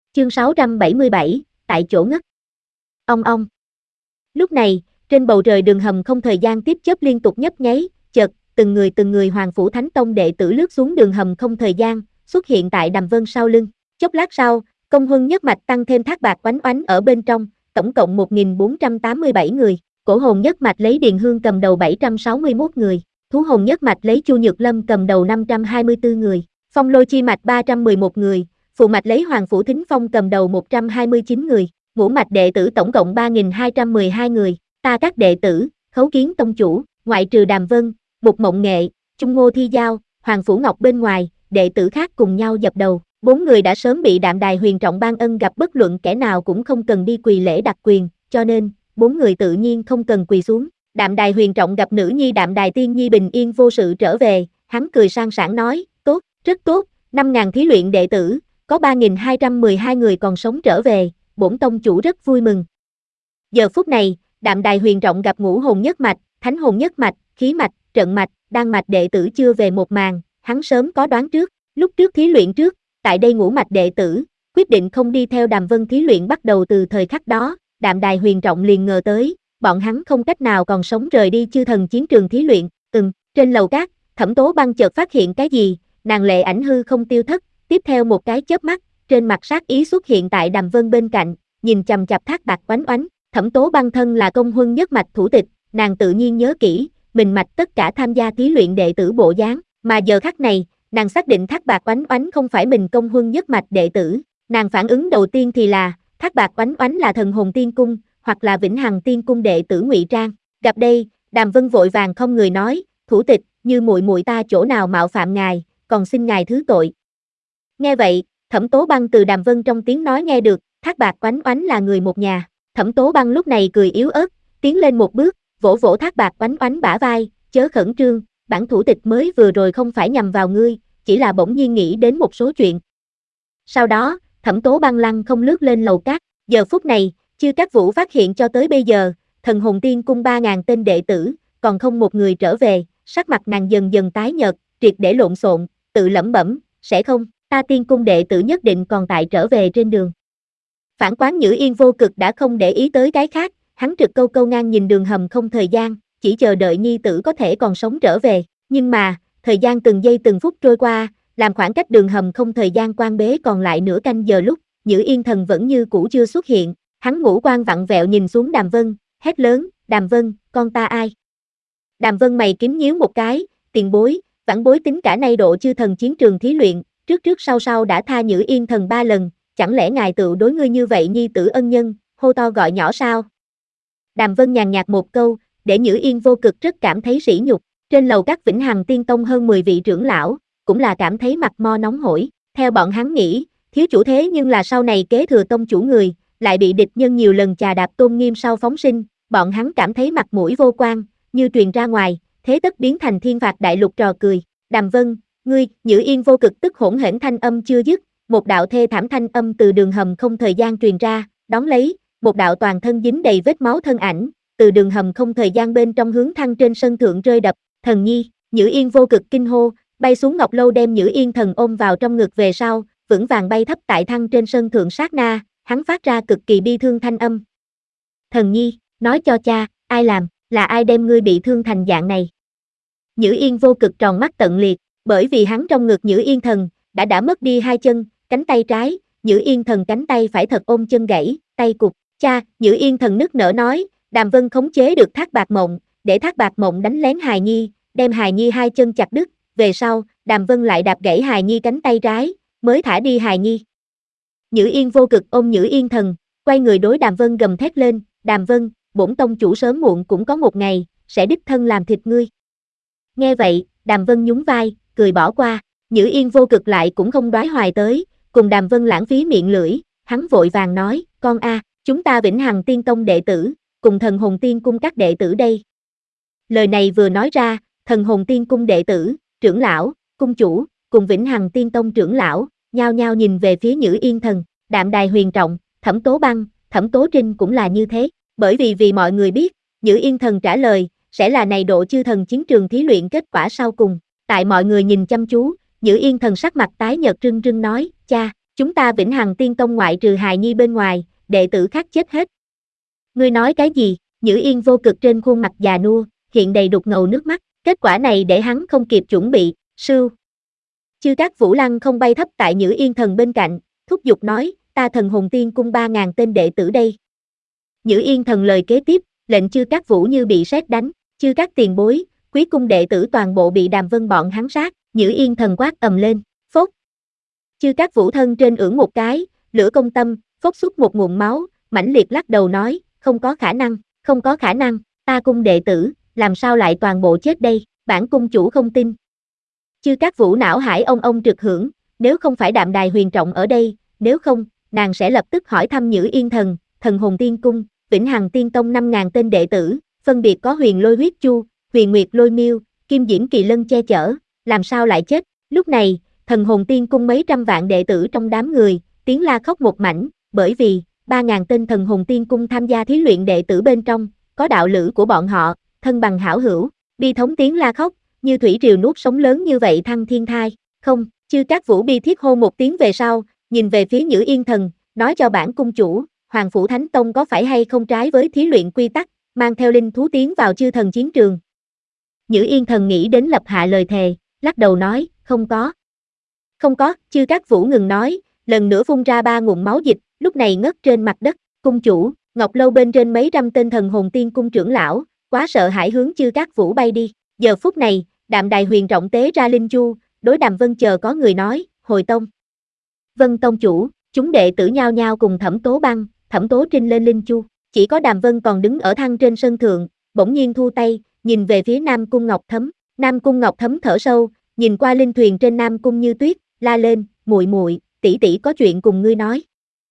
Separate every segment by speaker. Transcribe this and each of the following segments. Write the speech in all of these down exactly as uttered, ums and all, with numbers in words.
Speaker 1: Chương sáu trăm bảy mươi bảy, tại chỗ ngất. Ong ong. Lúc này, trên bầu trời đường hầm không thời gian tiếp chớp liên tục nhấp nháy, chợt, từng người từng người Hoàng Phủ Thánh Tông đệ tử lướt xuống đường hầm không thời gian, xuất hiện tại Đàm Vân sau lưng. Chốc lát sau, Công Huân nhất mạch tăng thêm Thác Bạt Oánh Oánh ở bên trong, tổng cộng một nghìn bốn trăm tám mươi bảy người. Cổ Hồn nhất mạch lấy Điền Hương cầm đầu bảy trăm sáu mươi mốt người, Thú Hồn nhất mạch lấy Chu Nhược Lâm cầm đầu năm trăm hai mươi tư người, Phong Lôi chi mạch ba trăm mười một người, Phù mạch lấy Hoàng Phủ Thính Phong cầm đầu một trăm hai mươi chín người, Ngũ mạch đệ tử tổng cộng ba nghìn hai trăm mười hai người. Ta các đệ tử, khấu kiến tông chủ, ngoại trừ Đàm Vân, Mục Mộng Nghệ, Trung Ngô Thi Giao, Hoàng Phủ Ngọc bên ngoài, đệ tử khác cùng nhau dập đầu. Bốn người đã sớm bị Đạm Đài Huyền Trọng ban ân, gặp bất luận kẻ nào cũng không cần đi quỳ lễ đặc quyền, cho nên bốn người tự nhiên không cần quỳ xuống. Đạm Đài Huyền Trọng gặp nữ nhi Đạm Đài Tiên Nhi bình yên vô sự trở về, hắn cười sang sảng nói, tốt, rất tốt, năm nghìn thí luyện đệ tử, có ba nghìn hai trăm mười hai người còn sống trở về, bổn tông chủ rất vui mừng. Giờ phút này, Đạm Đài Huyền Trọng gặp Ngũ Hồn nhất mạch, Thánh Hồn nhất mạch, Khí mạch, Trận mạch, Đan mạch đệ tử chưa về một màn, hắn sớm có đoán trước. Lúc trước thí luyện trước, tại đây Ngũ mạch đệ tử quyết định không đi theo Đàm Vân thí luyện, bắt đầu từ thời khắc đó, Đạm Đài Huyền Trọng liền ngờ tới, bọn hắn không cách nào còn sống rời đi chư thần chiến trường thí luyện. Ừm, trên lầu cát, Thẩm Tố Băng chợt phát hiện cái gì, nàng lệ ảnh hư không tiêu thất, tiếp theo một cái chớp mắt, trên mặt sát ý xuất hiện tại Đàm Vân bên cạnh, nhìn chằm chằm Thác Bạt Oánh Oánh. Thẩm Tố Băng thân là Công Huân nhất mạch thủ tịch, nàng tự nhiên nhớ kỹ, mình mạch tất cả tham gia thí luyện đệ tử bộ dáng, mà giờ khắc này, nàng xác định Thác Bạt Oánh Oánh không phải mình Công Huân nhất mạch đệ tử. Nàng phản ứng đầu tiên thì là, Thác Bạt Oánh Oánh là Thần Hồn Tiên Cung, hoặc là Vĩnh Hằng Tiên Cung đệ tử ngụy trang. Gặp đây, Đàm Vân vội vàng không người nói, thủ tịch, như muội muội ta chỗ nào mạo phạm ngài, còn xin ngài thứ tội. Nghe vậy, Thẩm Tố Băng từ Đàm Vân trong tiếng nói nghe được, Thác Bạt Oánh Oánh là người một nhà. Thẩm Tố Băng lúc này cười yếu ớt, tiến lên một bước, vỗ vỗ Thác Bạt Oánh Oánh bả vai, chớ khẩn trương, bản thủ tịch mới vừa rồi không phải nhằm vào ngươi, chỉ là bỗng nhiên nghĩ đến một số chuyện. Sau đó, Thẩm Tố Băng lăng không lướt lên lầu cát. Giờ phút này, Chư Cát Vũ phát hiện cho tới bây giờ, Thần Hồn Tiên Cung ba nghìn tên đệ tử, còn không một người trở về, sắc mặt nàng dần dần tái nhợt, triệt để lộn xộn, tự lẩm bẩm, sẽ không, ta Tiên Cung đệ tử nhất định còn tại trở về trên đường. Phản Quán Nhữ Yên vô cực đã không để ý tới cái khác, hắn trực câu câu ngang nhìn đường hầm không thời gian, chỉ chờ đợi nhi tử có thể còn sống trở về. Nhưng mà, thời gian từng giây từng phút trôi qua, làm khoảng cách đường hầm không thời gian quan bế còn lại nửa canh giờ lúc, Nhữ Yên Thần vẫn như cũ chưa xuất hiện, hắn ngũ quan vặn vẹo nhìn xuống Đàm Vân, hét lớn, Đàm Vân, con ta ai? Đàm Vân mày kiếm nhíu một cái, tiền bối, vãn bối tính cả nay độ chư thần chiến trường thí luyện, trước trước sau sau đã tha Nhữ Yên Thần ba lần, chẳng lẽ ngài tự đối ngươi như vậy nhi tử ân nhân, hô to gọi nhỏ sao? Đàm Vân nhàn nhạt một câu, để Nhữ Yên vô cực rất cảm thấy sỉ nhục. Trên lầu các Vĩnh Hằng Tiên Tông hơn mười vị trưởng lão, cũng là cảm thấy mặt mo nóng hổi. Theo bọn hắn nghĩ, thiếu chủ thế nhưng là sau này kế thừa tông chủ người, lại bị địch nhân nhiều lần chà đạp tôn nghiêm sau phóng sinh, bọn hắn cảm thấy mặt mũi vô quan, như truyền ra ngoài, thế tất biến thành thiên phạt đại lục trò cười. Đàm Vân, ngươi, Nhữ Yên vô cực tức hỗn hển thanh âm chưa dứt, một đạo thê thảm thanh âm từ đường hầm không thời gian truyền ra, đón lấy, một đạo toàn thân dính đầy vết máu thân ảnh, từ đường hầm không thời gian bên trong hướng thăng trên sân thượng rơi đập. Thần nhi, Nhữ Yên vô cực kinh hô, bay xuống ngọc lâu đem Nhữ Yên Thần ôm vào trong ngực về sau, vững vàng bay thấp tại thăng trên sân thượng sát na, hắn phát ra cực kỳ bi thương thanh âm. Thần nhi, nói cho cha, ai làm, là ai đem ngươi bị thương thành dạng này? Nhữ Yên vô cực tròn mắt tận liệt, bởi vì hắn trong ngực Nhữ Yên Thần, đã đã mất đi hai chân, cánh tay trái, Nhữ Yên Thần cánh tay phải thật ôm chân gãy, tay cụt, cha, Nhữ Yên Thần nức nở nói, Đàm Vân khống chế được Thác Bạt Mộng, để Thác Bạt Mộng đánh lén hài nhi, đem hài nhi hai chân chặt đứt, về sau, Đàm Vân lại đạp gãy hài nhi cánh tay trái, mới thả đi hài nhi. Nhữ Yên vô cực ôm Nhữ Yên Thần, quay người đối Đàm Vân gầm thét lên, Đàm Vân, bổn tông chủ sớm muộn cũng có một ngày, sẽ đích thân làm thịt ngươi. Nghe vậy, Đàm Vân nhún vai, cười bỏ qua, Nhữ Yên vô cực lại cũng không đoái hoài tới, cùng Đàm Vân lãng phí miệng lưỡi, hắn vội vàng nói, con a, chúng ta Vĩnh Hằng Tiên Tông đệ tử, cùng Thần Hồn Tiên Cung các đệ tử đây. Lời này vừa nói ra, Thần Hồn Tiên Cung đệ tử, trưởng lão, cung chủ, cùng Vĩnh Hằng Tiên Tông trưởng lão, nhao nhao nhìn về phía Nhữ Yên Thần. Đạm Đài Huyền Trọng, Thẩm Tố Băng, Thẩm Tố Trinh cũng là như thế, bởi vì vì mọi người biết, Nhữ Yên Thần trả lời, sẽ là này độ chư thần chiến trường thí luyện kết quả sau cùng. Tại mọi người nhìn chăm chú, Nhữ Yên Thần sắc mặt tái nhợt rưng rưng nói, cha, chúng ta Vĩnh Hằng Tiên Tông ngoại trừ hài nhi bên ngoài, đệ tử khác chết hết. Ngươi nói cái gì? Nhữ Yên vô cực trên khuôn mặt già nua, hiện đầy đục ngầu nước mắt, kết quả này để hắn không kịp chuẩn bị, sưu. Chư Cát Vũ Lăng không bay thấp tại Nhữ Yên thần bên cạnh, thúc giục nói, ta Thần Hồn Tiên cung ba ngàn tên đệ tử đây. Nhữ Yên thần lời kế tiếp, lệnh Chư Cát Vũ như bị sét đánh, Chư Cát tiền bối, quý cung đệ tử toàn bộ bị Đàm Vân bọn hắn sát, Nhữ Yên thần quát ầm lên, phốt. Chư Cát Vũ thân trên ưỡn một cái, lửa công tâm, phốt xuất một nguồn máu, mãnh liệt lắc đầu nói, không có khả năng, không có khả năng, ta cung đệ tử, làm sao lại toàn bộ chết đây, bản cung chủ không tin. Chư Cát Vũ não hải ông ông trực hưởng, nếu không phải Đạm Đài Huyền Trọng ở đây, nếu không, nàng sẽ lập tức hỏi thăm Nhữ Yên thần, Thần Hồn Tiên cung, Vĩnh Hằng Tiên Tông năm ngàn tên đệ tử, phân biệt có Huyền Lôi Huyết Chu, Huyền Nguyệt Lôi Miêu, Kim Diễm Kỳ Lân che chở, làm sao lại chết. Lúc này, Thần Hồn Tiên cung mấy trăm vạn đệ tử trong đám người, tiếng la khóc một mảnh, bởi vì ba ngàn tên Thần Hồn Tiên cung tham gia thí luyện đệ tử bên trong, có đạo lữ của bọn họ, thân bằng hảo hữu, bi thống tiếng la khóc, như thủy triều nuốt sống lớn như vậy thăng thiên thai, không, Chư Cát Vũ bi thiết hô một tiếng về sau, nhìn về phía Nhữ Yên thần, nói cho bản cung chủ, Hoàng Phủ Thánh Tông có phải hay không trái với thí luyện quy tắc, mang theo linh thú tiến vào chư thần chiến trường. Nhữ Yên thần nghĩ đến lập hạ lời thề, lắc đầu nói, không có. Không có, Chư Cát Vũ ngừng nói, lần nữa phun ra ba nguồn máu dịch, lúc này ngất trên mặt đất, cung chủ, Ngọc Lâu bên trên mấy trăm tên Thần Hồn Tiên cung trưởng lão, quá sợ hãi hướng Chư Cát Vũ bay đi. Giờ phút này, Đạm Đài Huyền Trọng tế ra linh chu, đối Đàm Vân chờ có người nói, hồi tông. Vân tông chủ, chúng đệ tử nhao nhao cùng Thẩm Tố Băng, Thẩm Tố Trinh lên linh chu, chỉ có Đàm Vân còn đứng ở thang trên sân thượng, bỗng nhiên thu tay, nhìn về phía Nam Cung Ngọc Thấm. Nam Cung Ngọc Thấm thở sâu, nhìn qua linh thuyền trên Nam Cung Như Tuyết, la lên, muội muội, tỷ tỷ có chuyện cùng ngươi nói.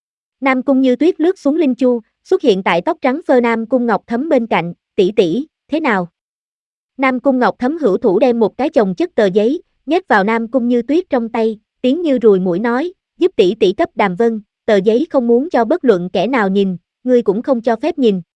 Speaker 1: Nam Cung Như Tuyết lướt xuống linh chu, xuất hiện tại tóc trắng phơ Nam Cung Ngọc Thấm bên cạnh, tỷ tỷ, thế nào? Nam Cung Ngọc Thấm hữu thủ đem một cái chồng chất tờ giấy, nhét vào Nam Cung Như Tuyết trong tay, tiếng như ruồi muỗi nói, giúp tỷ tỷ cấp Đàm Vân, tờ giấy không muốn cho bất luận kẻ nào nhìn, ngươi cũng không cho phép nhìn,